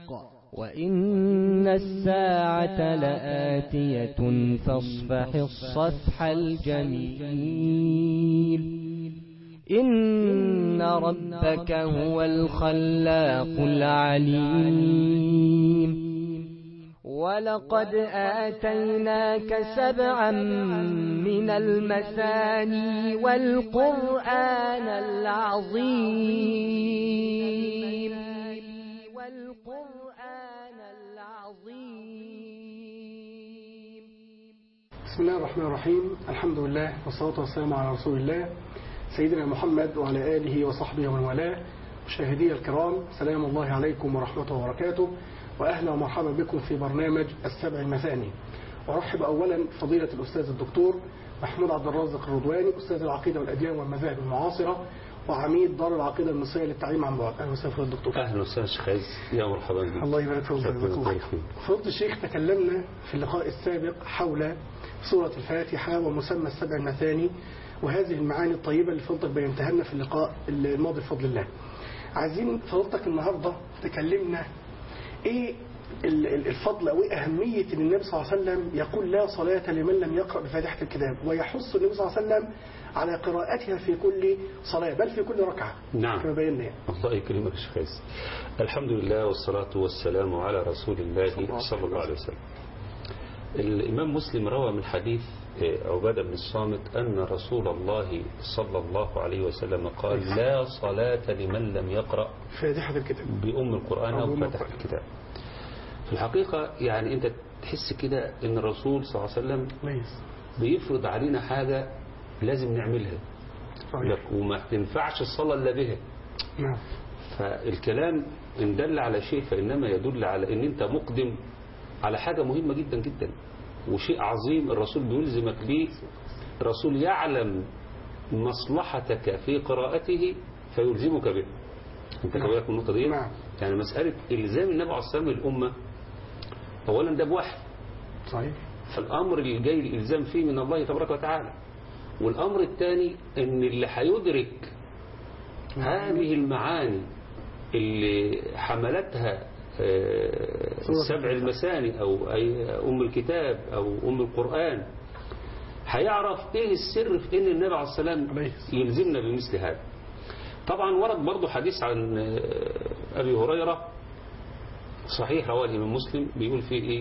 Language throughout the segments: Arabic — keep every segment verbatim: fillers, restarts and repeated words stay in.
وإن الساعة لآتية فاصفح الصفح الجميل إن ربك هو الخلاق العليم ولقد آتيناك سبعا من المثاني والقرآن العظيم والقرآن العظيم. بسم الله الرحمن الرحيم. الحمد لله والصلاة والسلام على رسول الله سيدنا محمد وعلى آله وصحبه ومن والاه. مشاهدي الكرام، سلام الله عليكم ورحمته وبركاته، وأهلا ومرحبا بكم في برنامج السبع المثاني. أرحب أولا فضيلة الأستاذ الدكتور محمود عبد الرازق الرضواني، أستاذ العقيدة والأديان والمذاهب المعاصرة وعميد دار العقيدة المصرية للتعليم عن بعد. أهلا وسهلا الدكتور. أهلا وسهلا شيخ عز، يا مرحبا بك. الله يبارك فيك. فضيلة الشيخ، تكلمنا في اللقاء السابق حول سورة الفاتحة ومسمى السبع المثاني وهذه المعاني الطيبة اللي فضلتك بينتهى لنا في اللقاء الماضي بفضل الله. عايزين فضلتك النهاردة تكلمنا ايه الفضل او ايه اهمية ان النبي صلى الله عليه وسلم يقول لا صلاة لمن لم يقرأ بفاتحة الكتاب، ويحث النبي صلى الله عليه وسلم على قراءتها في كل صلاة بل في كل ركعة. نعم، كما بينا يعني. الله يكرمك يا شيخ عز. الحمد لله والصلاة والسلام على رسول الله صلى الله عليه وسلم. الإمام مسلم روى من حديث عبادة بن الصامت أن رسول الله صلى الله عليه وسلم قال لا صلاة لمن لم يقرأ فاتحة الكتاب بأم القرآن أو فاتحة الكتاب. في الحقيقة يعني أنت تحس كده أن الرسول صلى الله عليه وسلم بيفرض علينا حاجة لازم نعملها، وما تنفعش الصلاة إلا بها. نعم. فالكلام إن دل على شيء فإنما يدل على أن أنت مقدم على حاجة مهمة جدا جدا وشيء عظيم الرسول بيلزمك به. الرسول يعلم مصلحتك في قراءته فيلزمك به. انت كبيرك من النقطة دي. نعم. يعني مسألة إلزام النبي عليه الصلاة والسلام الأمة أولا ده بوحي. صحيح. فالأمر اللي جاي الإلزام فيه من الله تبارك وتعالى، والأمر الثاني أن اللي هيدرك هذه المعاني اللي حملتها السبع المثاني أو أي أم الكتاب أو أم القرآن هيعرف إيه السر في إن النبي عليه السلام يلزمنا بمثل هذا. طبعا ورد برضو حديث عن أبي هريرة صحيح رواه الإمام مسلم بيقول فيه إيه؟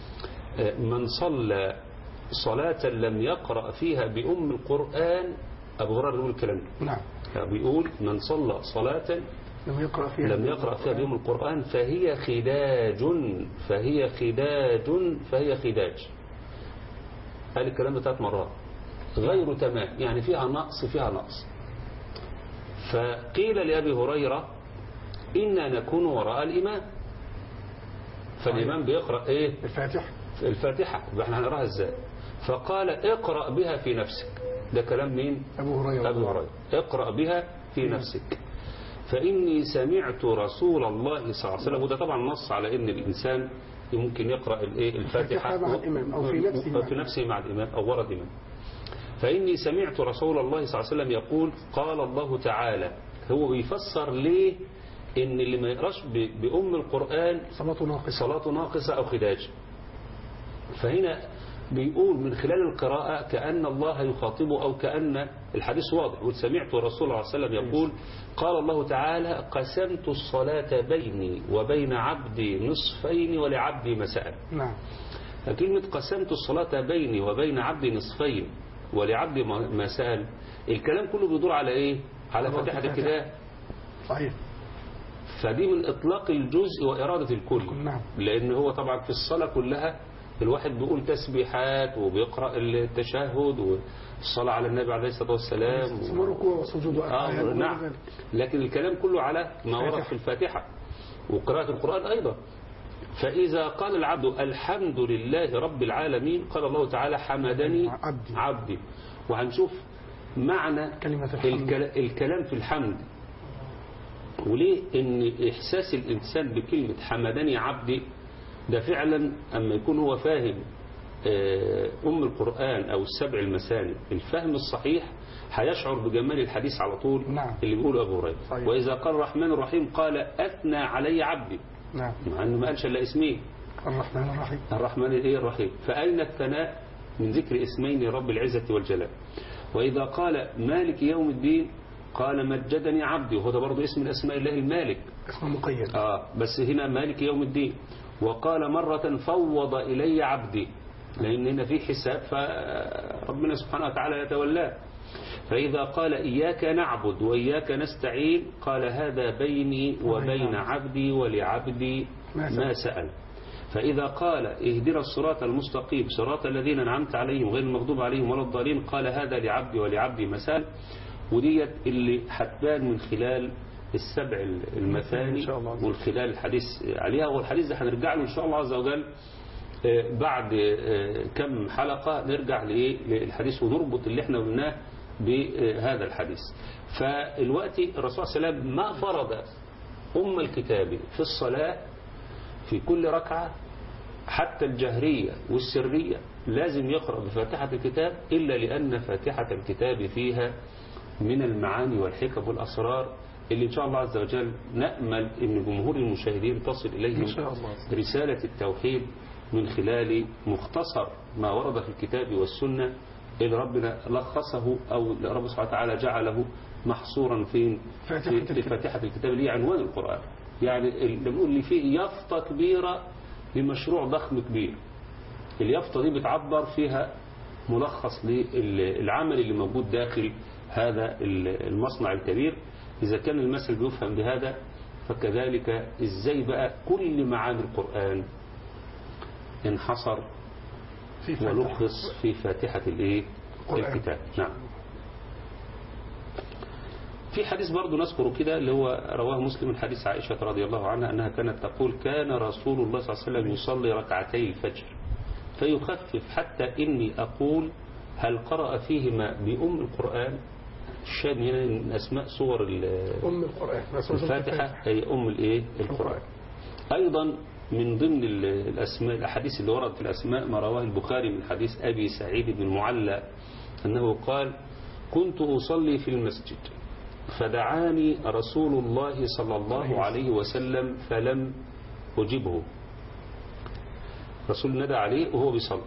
من صلى صلاة لم يقرأ فيها بأم القرآن، أبو هريرة يقول الكلام. نعم. بيقول من صلى صلاة لم يقرأ فيها لم يقرأ فيها بأم القرآن فهي خداج فهي خداج فهي خداج. قال الكلام ده ثلاث مرات غير تمام، يعني فيها نقص فيها نقص. فقيل لأبي هريرة إنا نكون وراء الإمام، فالإمام بيقرأ إيه؟ الفاتحة. الفاتحة، احنا هنقراها إزاي؟ فقال اقرأ بها في نفسك. ده كلام مين؟ أبو هريرة. أبو هريرة. اقرأ بها في نفسك فإني سمعت رسول الله صلى الله عليه وسلم. وده طبعا نص على إن الإنسان ممكن يقرأ الفاتحة مع الإمام أو في نفسه, في نفسه مع الإمام أو ورد إمام. فإني سمعت رسول الله صلى الله عليه وسلم يقول قال الله تعالى. هو بيفسر ليه إن اللي ما يقراش بأم القرآن صلاة ناقصة صلاة ناقصة أو خداج. فهنا بيقول من خلال القراءة كأن الله يخاطبه أو كأن الحديث واضح. يقول سمعت رسول الله صلى الله عليه وسلم يقول قال الله تعالى قسمت الصلاة بيني وبين عبدي نصفين ولعبدي ما سأل. نعم. كلمة قسمت الصلاة بيني وبين عبدي نصفين ولعبدي ما سأل، الكلام كله بيدور على إيه؟ على فاتحة الكتاب. صحيح. فدي من إطلاق الجزء وإرادة الكل. نعم. لأن هو طبعا في الصلاة كلها الواحد بيقول تسبيحات وبيقرأ التشهد والصلاة على النبي عليه الصلاة والسلام وركوع وسجود آه نعم. لكن الكلام كله على ما ورد في الفاتحة وقراءة القرآن أيضا. فإذا قال العبد الحمد لله رب العالمين قال الله تعالى حمدني عبدي, عبدي. وهنشوف معنى كلمة الكلام في الحمد وليه ان إحساس الإنسان بكلمة حمدني عبدي ده فعلا أما يكون هو فاهم أم القرآن أو السبع المثاني الفهم الصحيح هيشعر بجمال الحديث على طول. نعم. اللي بيقوله أبو هريرة وإذا قال الرحمن الرحيم قال أثنى علي عبدي. نعم. مع أنه ما قالش إلا اسمين، الرحمن الرحيم. الرحمن إيه الرحيم. فأين الثناء من ذكر اسمين لرب العزة والجلال؟ وإذا قال مالك يوم الدين قال مجدني عبدي، وهذا برضه اسم من أسماء الله المالك، اسم مقيد. آه بس هنا مالك يوم الدين. وقال مرة فوض إلي عبدي، لأن هنا في حساب فربنا سبحانه وتعالى يتولاه. فإذا قال إياك نعبد وإياك نستعين قال هذا بيني وبين عبدي ولعبدي ما سأل. فإذا قال اهدنا الصراط المستقيم صراط الذين أنعمت عليهم غير المغضوب عليهم ولا الضالين قال هذا لعبدي ولعبدي ما سأل. وديت اللي هتبان من خلال السبع المثاني ومن خلال الحديث عليها. والحديث ده هنرجع له إن شاء الله عز وجل بعد كم حلقة، نرجع للحديث ونربط اللي احنا قلناه بهذا الحديث. فالوقت الرسول صلى الله عليه وسلم ما فرض أم الكتاب في الصلاة في كل ركعة حتى الجهرية والسرية لازم يقرأ بفاتحة الكتاب، إلا لأن فاتحة الكتاب فيها من المعاني والحكم والأسرار اللي إن شاء الله عز وجل نأمل أن جمهور المشاهدين تصل إليهم رسالة التوحيد من خلال مختصر ما ورد في الكتاب والسنة اللي ربنا لخصه أو رب سبحانه وتعالى جعله محصورا في في فاتحة الكتاب اللي هي عنوان القرآن. يعني اللي بنقول اللي فيه يافطة كبيرة لمشروع ضخم كبير. اليافطة دي بتعبر فيها ملخص للعمل اللي موجود داخل هذا المصنع الكبير. إذا كان المثل بيفهم بهذا فكذلك إزاي بقى كل معاني القرآن انحصر ولخص في فاتحة الايه الكتاب. نعم. في حديث برضو نذكره كده اللي هو رواه مسلم من حديث عائشة رضي الله عنها أنها كانت تقول كان رسول الله صلى الله عليه وسلم يصلي ركعتي الفجر فيخفف حتى إني أقول هل قرأ فيهما بأم القرآن. الشاهد هنا من أسماء صور أم القرآن الفاتحة أي أم الإيه القرآن. أيضا من ضمن الأسماء الأحاديث اللي ورد في الأسماء ما رواه البخاري من حديث أبي سعيد بن المعلى أنه قال كنت أصلي في المسجد فدعاني رسول الله صلى الله عليه وسلم فلم أجبه. رسول ندى عليه وهو بيصلي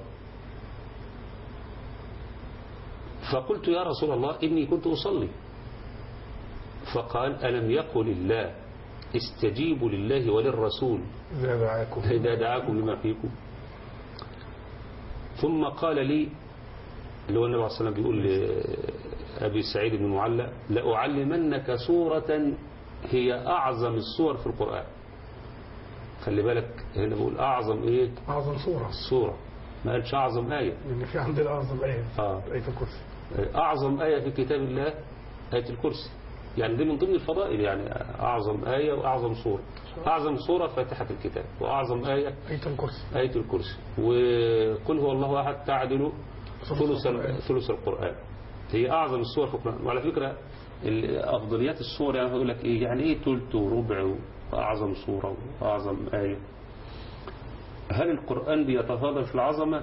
فقلت يا رسول الله إني كنت أصلي. فقال ألم يقل الله استجيبوا لله وللرسول إذا دعاكم إذا دعاكم لما فيكم. ثم قال لي اللي هو النبي عليه الصلاة والسلام بيقول لأبي سعيد بن المعلى لأعلمنك سورة هي أعظم السور في القرآن. خلي بالك هنا بقول أعظم إيه أعظم سورة سورة ما قالش أعظم آية لأن في عندنا أعظم آية آه. آية الكرسي. أعظم آية في كتاب الله آية الكرسي. يعني دي من ضمن الفضائل يعني أعظم آية وأعظم سورة. أعظم سورة فاتحة الكتاب وأعظم آية آية الكرسي آية الكرسي. وقل هو الله أحد تعدل ثلث ثلث القرآن. هي أعظم السور في القرآن. وعلى فكرة أفضليات السور يعني هقول لك إيه يعني إيه ثلث وربع وأعظم سورة وأعظم آية. هل القرآن بيتفاضل في العظمة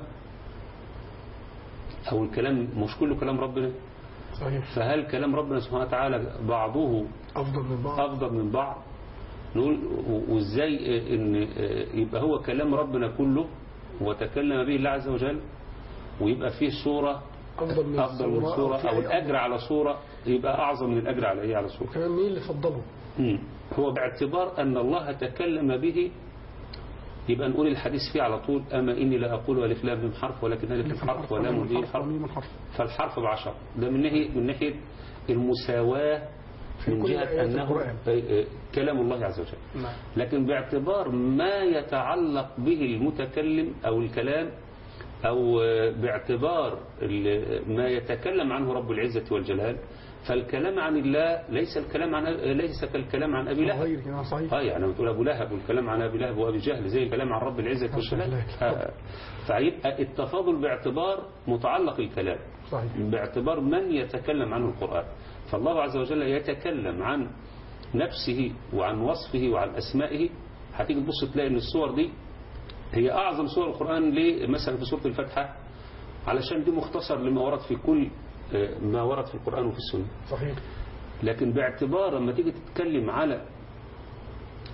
أو الكلام مش كله كلام ربنا؟ صحيح. فهل كلام ربنا سبحانه وتعالى بعضه أفضل من بعض أفضل من بعض؟ نقول وإزاي إن يبقى هو كلام ربنا كله وتكلم به الله عز وجل ويبقى فيه سورة أفضل من, أفضل من سورة أو الأجر على سورة يبقى أعظم من الأجر على إيه على سورة. كمان مين اللي فضله؟ هو باعتبار أن الله تكلم به يبقى نقول الحديث فيه على طول أما إني لا أقول ألف لام ميم حرف ولكن ألف حرف ولام ميم حرف. فالحرف بعشر. ده من ناحية من ناحية المساواة من جهة أنه كلام الله عز وجل. لكن باعتبار ما يتعلق به المتكلم أو الكلام أو باعتبار ما يتكلم عنه رب العزة والجلال فالكلام عن الله ليس الكلام عن ليس كالكلام عن أبي لهب. صحيح. اه يعني بتقول أبو لهب والكلام عن أبي لهب وأبي جهل زي الكلام عن رب العزة والجلال. آه. فيبقى التفاضل باعتبار متعلق الكلام. صحيح. باعتبار من يتكلم عنه القرآن. فالله عز وجل يتكلم عن نفسه وعن وصفه وعن أسمائه. هتيجي تبص تلاقي ان الصور دي هي أعظم سور القرآن. ليه مثلا في سورة الفاتحة؟ علشان دي مختصر لما ورد في كل ما ورد في القرآن وفي السنة. صحيح. لكن باعتبار لما تيجي تتكلم على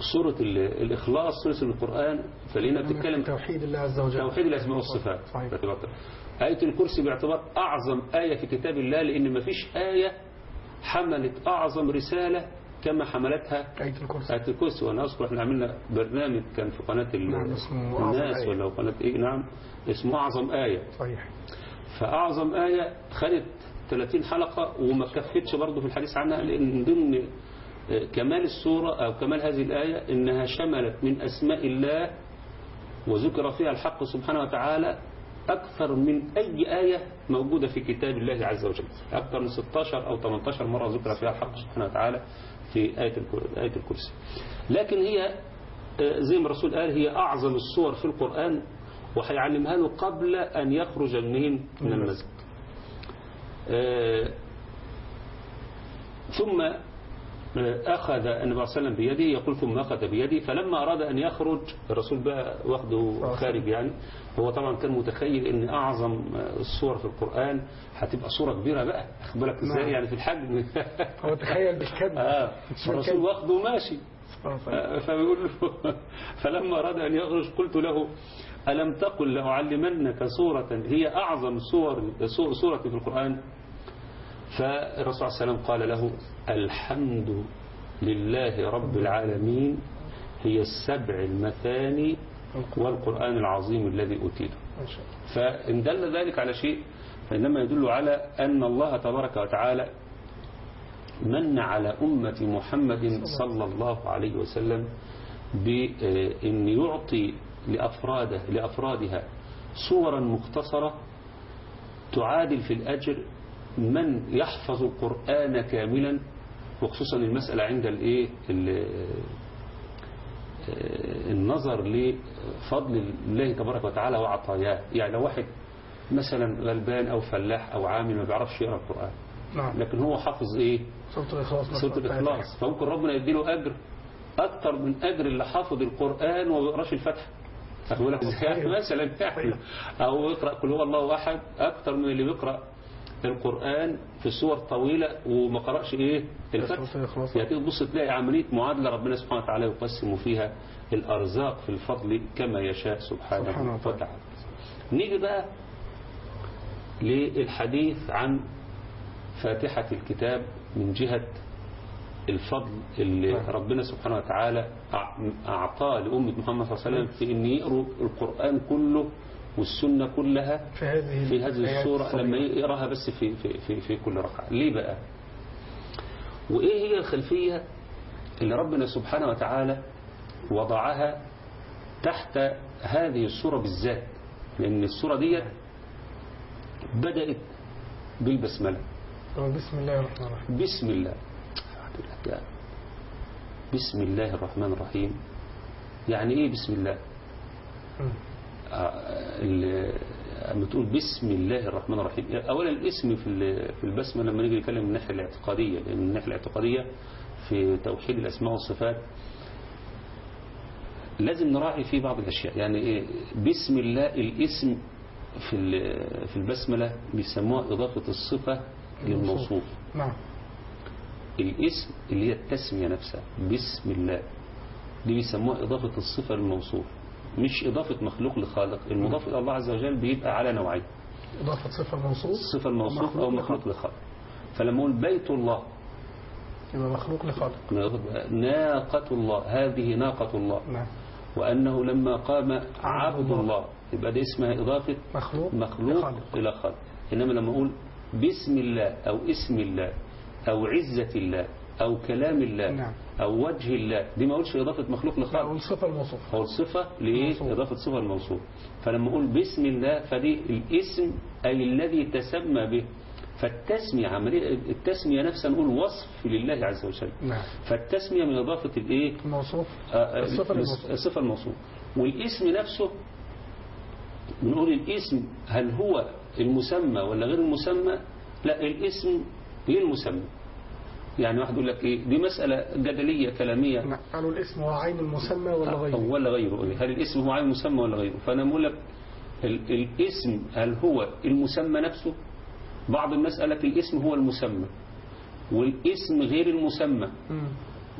سورة الإخلاص سورة القرآن فلينا بتتكلم توحيد الله عز وجل، توحيد الأسماء والصفات. صحيح. آية الكرسي باعتبار أعظم آية في كتاب الله، لأن ما فيش آية حملت أعظم رسالة كما حملتها آية الكرسي. آية الكرسي. وأنا أذكر احنا عملنا برنامج كان في قناة نعم اسمه الناس ولا قناة إيه، نعم اسمه أعظم آية. صحيح. فأعظم آية خدت ثلاثين حلقة وما كفتش برضه في الحديث عنها، لأن من ضمن كمال السورة أو كمال هذه الآية إنها شملت من أسماء الله وذكر فيها الحق سبحانه وتعالى أكثر من أي آية موجودة في كتاب الله عز وجل. أكثر من ستة عشر أو ثمانية عشر مرة ذكر فيها الحق سبحانه وتعالى في آية آية الكرسي. لكن هي زي ما الرسول قال هي أعظم السور في القرآن، وهيعلمها له قبل أن يخرج منين من المسجد. ثم أخذ النبي صلى الله عليه وسلم بيده، يقول ثم أخذ بيدي، فلما أراد أن يخرج الرسول بقى واخده خارج. يعني هو طبعا كان متخيل أن أعظم السور في القرآن هتبقى سورة كبيرة بقى، أخذ بالك إزاي يعني في الحجم. هو تخيل بالكذب. آه الرسول واخده وماشي. فبيقول له فلما أراد أن يخرج قلت له ألم تقل لأعلمنك سورة هي أعظم سور سورة في القرآن؟ فالرسول صلى الله عليه وسلم قال له الحمد لله رب العالمين هي السبع المثاني والقرآن العظيم الذي أوتيته. فإن دل ذلك على شيء فإنما يدل على أن الله تبارك وتعالى من على أمة محمد صلى الله عليه وسلم بأن يعطي لأفراده لأفرادها صورا مختصرة تعادل في الأجر من يحفظ القرآن كاملا، وخصوصا المسألة عند الايه النظر لفضل الله تبارك وتعالى وعطاياه. يعني لو واحد مثلا غلبان أو فلاح أو عامل ما بيعرفش يقرأ القرآن، نعم. لكن هو حافظ ايه سورة الإخلاص، سورة الإخلاص، فممكن ربنا يديله أجر أكتر من أجر اللي حافظ القرآن وما بيقراش الفتح. أقول لك مثلا يعني أو يقرأ قل هو الله أحد أكتر من اللي بيقرأ القرآن في سور طويلة وما قرأش إيه الفتح. يعني تبص تلاقي عملية معادلة ربنا سبحانه وتعالى يقسم فيها الأرزاق في الفضل كما يشاء سبحانه, سبحانه وتعالى. نيجي بقى للحديث عن فاتحة الكتاب من جهة الفضل اللي ربنا سبحانه وتعالى أعطاه لأمة محمد صلى الله عليه وسلم في أن يقروا القرآن كله والسنة كلها في هذه, في هذه السورة لما يقراها بس في, في, في, في كل ركعة. ليه بقى؟ وإيه هي الخلفية اللي ربنا سبحانه وتعالى وضعها تحت هذه السورة بالذات؟ لأن السورة دي بدأت بالبسملة. بسم الله الرحمن الرحيم. بسم الله بسم الله الرحمن الرحيم. يعني ايه بسم الله؟ لما تقول بسم الله الرحمن الرحيم، اولا الاسم في في البسمه لما نيجي نتكلم من الناحيه الاعتقاديه، لان الناحيه الاعتقاديه في توحيد الاسماء والصفات لازم نراعي فيه بعض الاشياء. يعني ايه بسم الله؟ الاسم في في البسمله بيسموها اضافه الصفه للموصوف. نعم. الاسم اللي هي التسمية نفسها بسم الله دي بيسموها إضافة الصفة للموصوف، مش إضافة مخلوق لخالق. المضاف إلى الله عز وجل بيبقى على نوعين، إضافة صفة الموصوف صفة الموصوف أو مخلوق لخالق. فلما أقول بيت الله يبقى مخلوق لخالق. ناقة الله هذه ناقة الله. نعم. وأنه لما قام عبد الله يبقى دي اسمها إضافة مخلوق, مخلوق لخالق. إلى خالق. إنما لما أقول بسم الله أو اسم الله أو عزة الله أو كلام الله، نعم. أو وجه الله، دي ما أقولش إضافة مخلوق لخالق، أو الصفة الموصوف، أو الصفة لإيه؟ إضافة صفة الموصوف. فلما أقول بسم الله فدي الاسم أي الذي تسمى به. فالتسمية عملية التسمية نفسها نقول وصف لله عز وجل. نعم. فالتسمية من إضافة الإيه؟ الموصوف، آه الصفة الموصوف. الصفة الموصوف. والاسم نفسه بنقول الاسم هل هو المسمى ولا غير المسمى؟ لا، الاسم للمسمى. يعني واحد يقول لك ايه دي مسألة جدلية كلامية، قالوا الاسم هو عين المسمى ولا غيره ولا غيره هل الاسم هو عين المسمى ولا غيره؟ فأنا بقول لك الاسم هل هو المسمى نفسه؟ بعض الناس قال لك الاسم هو المسمى والاسم غير المسمى.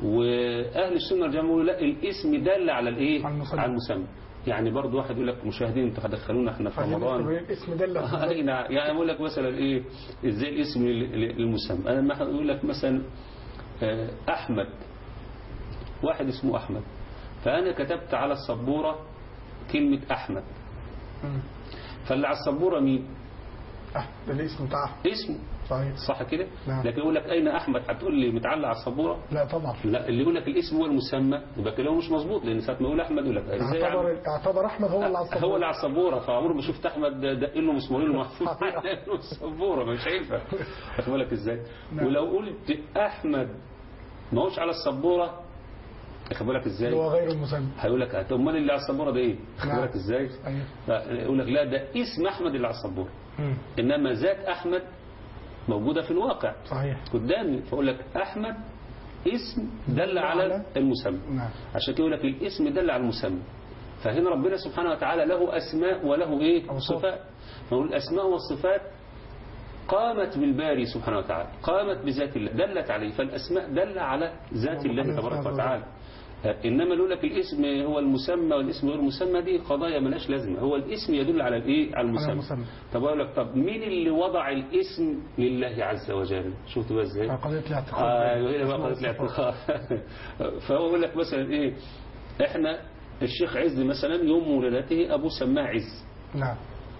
واهل السنه والجماعه يقولوا لا، الاسم دل على الايه؟ على المسمى. على المسمى. يعني برضو واحد يقول لك مشاهدين انتوا هتدخلونا احنا في رمضان، الاسم دل اي نعم. يعني اقول لك مثلا ايه ازاي الاسم للمسمى. انا ما اقول لك مثلا احمد، واحد اسمه احمد، فانا كتبت على السبوره كلمه احمد، فاللي على السبوره مين؟ ده الاسم بتاع اسمه صحيح، صح كده؟ نعم. لكن يقول لك اين احمد، هتقول لي متعلق على السبوره؟ لا طبعا. لا، اللي يقول لك الاسم هو المسمى يبقى كلامه مش مظبوط، لان ساعه ما يقول احمد يقول لك ازاي اعتبر اعتبر احمد هو اللي على السبوره، هو اللي على السبوره، فعمره ما شفت احمد دق له مسمارين محفوظ على السبوره، مش هينفع. واخد بالك ازاي؟ نعم. ولو قلت احمد ما هوش على السبوره، واخد بالك ازاي؟ هو غير المسمى، هيقول لك امال اللي على السبوره ده ايه؟ واخد نعم. بالك ازاي؟ أيوه. يقول لك لا، ده اسم احمد اللي على السبوره، انما ذات احمد موجودة في الواقع صحيح قدامي، فأقول لك أحمد اسم دل على المسمى. نعم. عشان كده يقول لك الاسم دل على المسمى. فهنا ربنا سبحانه وتعالى له أسماء وله إيه؟ صفات. فنقول الأسماء والصفات قامت بالباري سبحانه وتعالى، قامت بذات الله، دلت عليه، فالأسماء دل على ذات الله تبارك وتعالى. إنما يقول لك الاسم هو المسمى والاسم غير المسمى، دي قضايا ملهاش لازمة. هو الاسم يدل على الايه؟ على المسمى. المسمى. طب أقول لك طب مين اللي وضع الاسم لله عز وجل؟ شفتوا بقى ازاي؟ قضية الاعتقاد. اه هنا بقى قضية الاعتقاد. فهو يقول لك مثلا ايه؟ احنا الشيخ عز مثلا يوم ولادته ابوه سماه عز. نعم.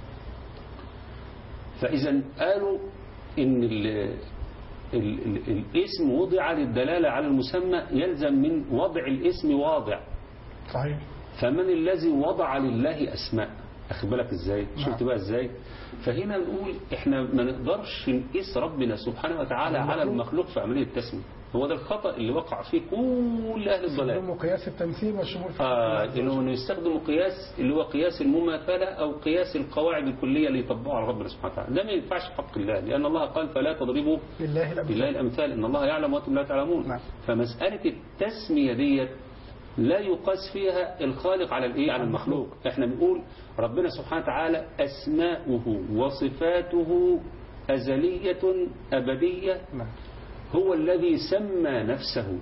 فاذا قالوا ان ال ال ال الاسم وضع للدلالة على المسمى، يلزم من وضع الاسم واضع. صحيح. فمن الذي وضع لله أسماء؟ أخذ بالك إزاي؟ شفت بقى إزاي؟ فهنا نقول إحنا ما نقدرش نقيس ربنا سبحانه وتعالى على المخلوق في عملية التسمية. هو ده الخطأ اللي وقع فيه كل أهل الضلال. يستخدموا قياس التمثيل والشمول في آه إنه يستخدموا قياس اللي هو قياس المماثلة أو قياس القواعد الكلية اللي يطبقها على ربنا سبحانه وتعالى. ده ما ينفعش حق الله، لأن الله قال فلا تضربوا لله الأمثال, لله الأمثال إن الله يعلم وأنتم لا تعلمون. نعم. فمسألة التسمية ديت لا يقاس فيها الخالق على الايه؟ على المخلوق. احنا بنقول ربنا سبحانه وتعالى أسماؤه وصفاته أزلية أبدية. نعم. هو الذي سمى نفسه،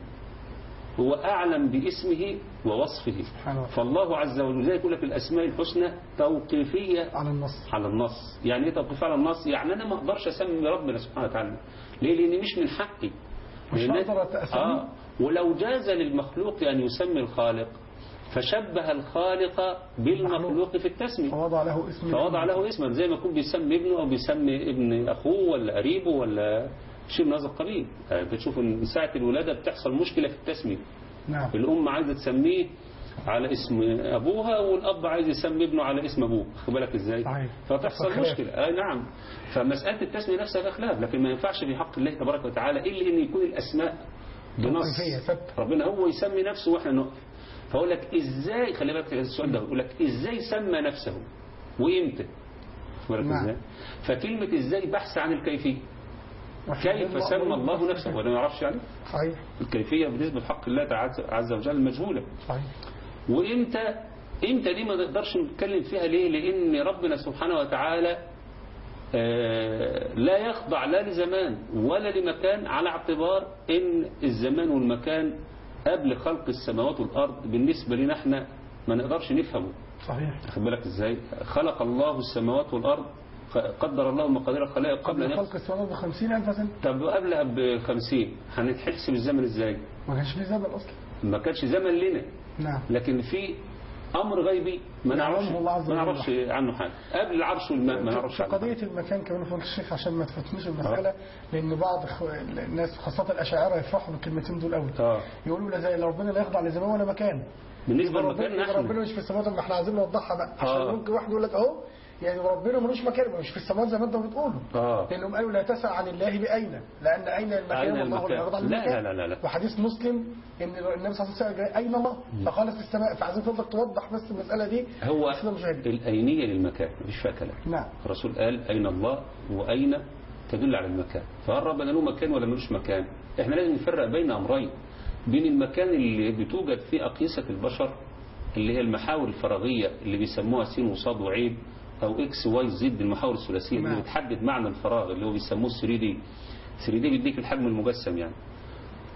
هو أعلم باسمه ووصفه. فالله عز وجل زي يقول لك الأسماء الحسنى توقيفية على النص. على النص. يعني ايه توقيفية على النص؟ يعني أنا ما أقدرش أسمي ربنا سبحانه وتعالى. ليه؟ لأن مش من حقي. مش هقدر أسمي. آه ولو جاز للمخلوق أن يسمي الخالق فشبه الخالق بالمخلوق في التسمية، فوضع له اسم فوضع له اسما، زي ما يكون بيسمي ابنه أو بيسمي ابن أخوه ولا قريبه ولا شيء من هذا القبيل. بتشوف ان ساعة الولادة بتحصل مشكلة في التسمية. نعم. الأم عايزة تسميه على اسم أبوها والأب عايز يسمي ابنه على اسم أبوه، خد بالك إزاي؟ فتحصل مشكلة. آه نعم. فمسألة التسمية نفسها فيها خلاف، لكن ما ينفعش في حق الله تبارك وتعالى إلا أن يكون الأسماء بنص. ربنا هو يسمي نفسه وإحنا نقف. فأقول لك إزاي، خلي بالك السؤال ده، يقول لك إزاي سمى نفسه وإمتى؟ خد بالك إزاي؟ فكلمة إزاي بحث عن الكيفية. كيف سمى الله نفسه ولا ما يعرفش يعني؟ صحيح. الكيفية بالنسبة لحق الله عز وجل مجهولة. صحيح. وإمتى إمتى دي ما نقدرش نتكلم فيها. ليه؟ لأن ربنا سبحانه وتعالى لا يخضع لا لزمان ولا لمكان، على اعتبار إن الزمان والمكان قبل خلق السماوات والأرض بالنسبة لنا احنا ما نقدرش نفهمه. صحيح. خد بالك ازاي؟ خلق الله السماوات والأرض، قدر الله مقادير الخلائق قبل أن خلق السماوات بخمسين ألف سنة. طب قبلها بخمسين هنتحسب الزمن ازاي؟ ما كانش في زمن أصلا. ما كانش زمن لنا. نعم. لكن في أمر غيبي ما نعرفش ما نعرفش عنه حاجة. قبل العرش والماء ما نعرفش عنه. قضية المكان كمان فضل الشيخ عشان ما تفتنش المسألة. أه. لأن بعض الناس خاصة الأشاعرة يفرحوا بالكلمتين دول قوي. أه. يقولوا لا زي ربنا لا يخضع لزمان ولا مكان. بالنسبة للمكان نحن ربنا مش في السماوات، ما احنا عايزين نوضحها بقى. عشان أه. ممكن واحد يقول لك أهو يعني ربنا ملوش مكان، مش في السماوات زي ما انتم بتقولوا. اه لانهم قالوا لا تسأل عن الله بأين، لأن أين المكان والله لا يخضع للمكان. لا لا لا لا. وحديث مسلم ان النبي صلى الله عليه وسلم أين الله فقال في السماء. فعايزين فضلك توضح بس المسألة دي. هو الأينية للمكان مفيش فيها كلام. نعم. الرسول قال أين الله وأين تدل على المكان، فهل ربنا له مكان ولا ملوش مكان؟ احنا لازم نفرق بين أمرين، بين المكان اللي بتوجد فيه أقيسة البشر اللي هي المحاور الفراغية اللي بيسموها سين وصاد وعيب أو إكس واي زد، المحاور الثلاثية اللي بتحدد معنى الفراغ اللي هو بيسموه ثري دي. ثري دي بيديك الحجم المجسم يعني.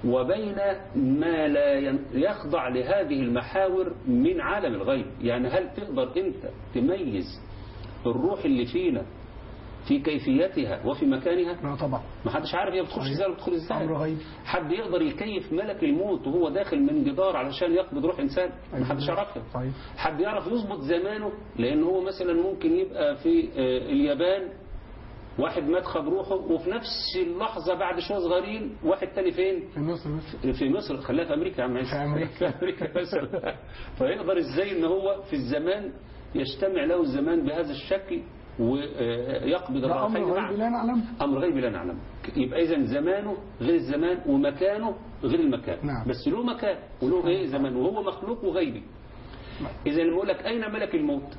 وبين ما لا يخضع لهذه المحاور من عالم الغيب. يعني هل تقدر أنت تميز الروح اللي فينا في كيفيتها وفي مكانها؟ لا طبعا. ما حدش عارف هي بتخش ازاي ولا بتدخل ازاي. أمر غيب. حد يقدر يكيف ملك الموت وهو داخل من جدار علشان يقبض روح انسان؟ ما حدش يعرفها. طيب. حد يعرف يظبط زمانه؟ لان هو مثلا ممكن يبقى في اليابان واحد مات خد روحه، وفي نفس اللحظه بعد شويه صغيرين واحد تاني فين؟ في مصر. في مصر. خلاها في امريكا يا عم عيسى. في امريكا. في امريكا مثلا. فيقدر ازاي ان هو في الزمان يجتمع له الزمان بهذا الشكل ويقبض الروحين أمر غيب لا نعلم. أمر غيب لا نعلم. يبقى إذا زمانه غير الزمان ومكانه غير المكان. نعم. بس له مكان وله إيه زمان، وهو مخلوق وغيبي. إذا لما أقول لك أين ملك الموت؟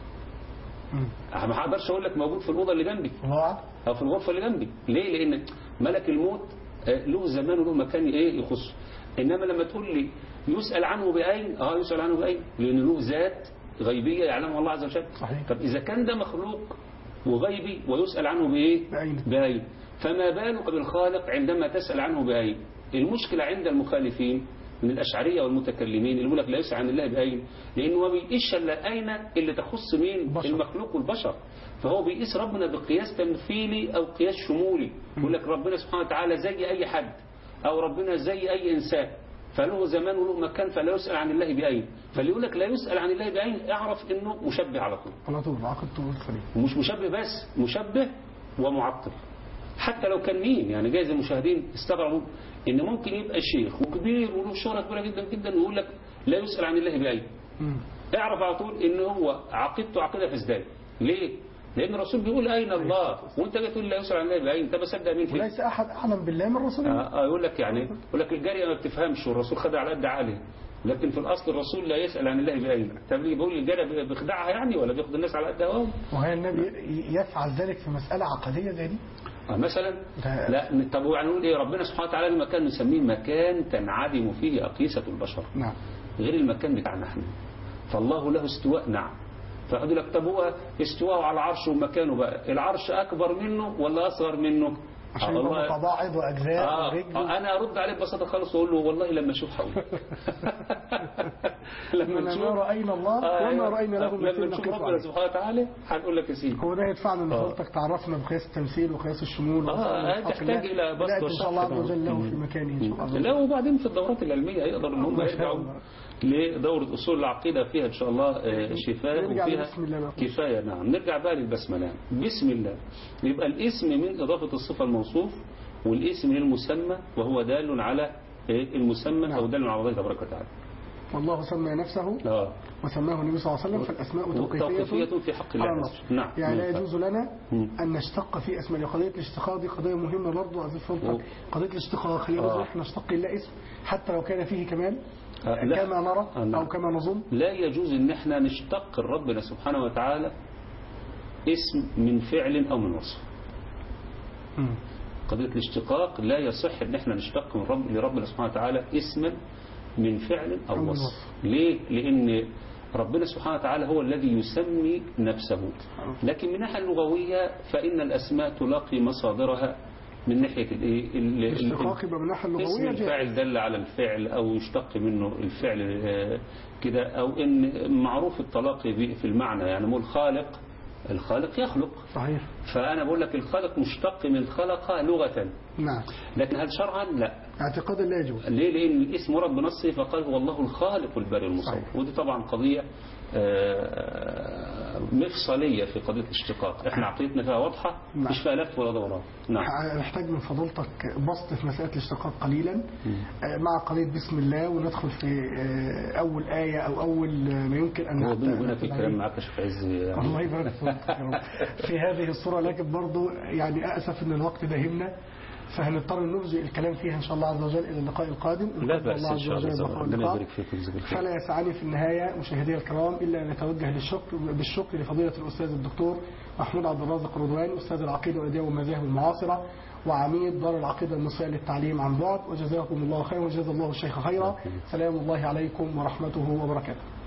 ما هقدرش أقول لك موجود في الأوضة اللي جنبي أو في الغرفة اللي جنبي. ليه؟ لأن ملك الموت له زمان وله مكان إيه يخص. إنما لما تقول لي يسأل عنه بأين؟ آه يسأل عنه بأين؟ لأن له ذات غيبية يعلمها الله عز وجل. صحيح. طب إذا كان ده مخلوق وغيبي ويسأل عنه بإيه؟ بأين. بأين. فما بالك بالخالق عندما تسأل عنه بأين؟ المشكلة عند المخالفين من الأشعرية والمتكلمين اللي يقول لك لا يسأل عن الله بأين، لأنه ما بيقيسش إلا أين اللي تخص مين؟ بشر. المخلوق والبشر. فهو بيقيس ربنا بقياس تمثيلي أو قياس شمولي. يقول لك ربنا سبحانه وتعالى زي أي حد، أو ربنا زي أي إنسان، فله زمان وله مكان، فلا يسأل عن الله بأين. فاللي يقول لك لا يسأل عن الله بأين اعرف انه مشبه على طول. على طول عقدته بالسليم. ومش مشبه بس، مشبه ومعطل. حتى لو كان مين، يعني جايز المشاهدين استغربوا ان ممكن يبقى شيخ وكبير وله شهرة كبيرة جدا جدا ويقول لك لا يسأل عن الله بأين. اعرف على طول ان هو عقيدته عقيدة فاسدة. ليه؟ لأن الرسول بيقول أين الله، وأنت جاي تقول لا يسأل عن الله بأين. أنت بصدق مين فيه؟ وليس أحد أعلم بالله من الرسول. آه يقول لك يعني يقول لك الجارية ما بتفهمش والرسول خدها على قد عقله، لكن في الأصل الرسول لا يسأل عن الله بأين. طب ليه بيقول الجارية بيخدعها يعني ولا بياخد الناس على قد هواهم؟ وهل النبي يفعل ذلك في مسألة عقدية زي دي؟ آه مثلا لا. طب يعني نقول إيه؟ ربنا سبحانه وتعالى المكان نسميه مكان تنعدم فيه أقيسة البشر. نعم. غير المكان بتاعنا احنا. فالله له استواء نعم. فقالوا لك طب هو استواءه على العرش ومكانه بقى، العرش أكبر منه ولا أصغر منه؟ عشان يبقى قواعد وأجزاء آه ورجل. آه أنا أرد عليه ببساطة خالص وأقول له والله لما أشوف حول. لما نشوف ما رأينا الله آه وما رأينا له مثيل. لما نشوف ربنا سبحانه وتعالى هنقول لك يا سيدي. هو ده يدفعنا ان حضرتك تعرفنا بقياس التمثيل وقياس الشمول. اه تحتاج إلى بسط وشرح. إن شاء الله عز وجل له في مكانه إن شاء الله. لا وبعدين في الدورات العلمية يقدر ان هم يرجعوا لدورة أصول العقيدة فيها إن شاء الله شفاء وفيها كفاية. نعم. نرجع بقى للبسملة. بسم الله يبقى الاسم من إضافة الصفة الموصوف، والاسم للمسمى وهو دال على المسمى. نعم. أو دال على الله تبارك وتعالى. والله سمى نفسه آه. وسماه النبي صلى الله عليه وسلم، فالأسماء توقيفية في حق الله. نعم. يعني لا يجوز لنا أن نشتق في أسماء. قضية الاشتقاق دي قضية مهمة برضو عزيز فضلك. قضية الاشتقاق خلينا نقول احنا نشتق إلا اسم حتى لو كان فيه كمال آه كما نرى آه أو كما نظن. لا يجوز ان احنا نشتق ربنا سبحانه وتعالى اسم من فعل أو من وصف. م. قضية الاشتقاق لا يصح ان احنا نشتق من رب لربنا سبحانه وتعالى اسما من فعل أو, أو وصف. ليه؟ لأن ربنا سبحانه وتعالى هو الذي يسمي نفسه. لكن من الناحية اللغوية فإن الأسماء تلاقي مصادرها من ناحية الاشتقاق من الناحية اللغوية. اسم الفاعل دل على الفعل أو يشتق منه الفعل كده، أو إن معروف التلاقي في المعنى. يعني مو الخالق، الخالق يخلق. صحيح. فأنا بقول لك الخالق مشتق من خلق لغة. نعم. لكن هل شرعا؟ لا. اعتقادا لا يجوز. ليه؟ لأن الاسم ورد بنصه فقال هو الله الخالق البارئ المصور. ودي طبعا قضية مفصلية في قضية الاشتقاق. احنا عقيدتنا فيها واضحة. نعم. مش فيها لف ولا دوران. نعم. نحتاج من فضلتك بسط في مسألة الاشتقاق قليلا مع قضية بسم الله، وندخل في أول آية أو أول ما يمكن أن هو بيني وبينك الكلام معاك شيخ عز يعني. الله يبارك فيك في هذه الصورة. لكن برضو يعني أسف إن الوقت داهمنا، فهنضطر نرجع الكلام فيها إن شاء الله عز وجل إلى اللقاء القادم. لا بأس إن شاء الله. فلا يسعني في النهاية مشاهدي الكرام إلا أن نتوجه للشكر بالشكر لفضيلة الأستاذ الدكتور محمود عبد الرازق الرضواني، أستاذ العقيدة والأديان والمذاهب المعاصرة وعميد دار العقيدة المصرية للتعليم عن بعد، وجزاكم الله خيرا وجزا الله الشيخ خيرا. سلام الله عليكم ورحمته وبركاته.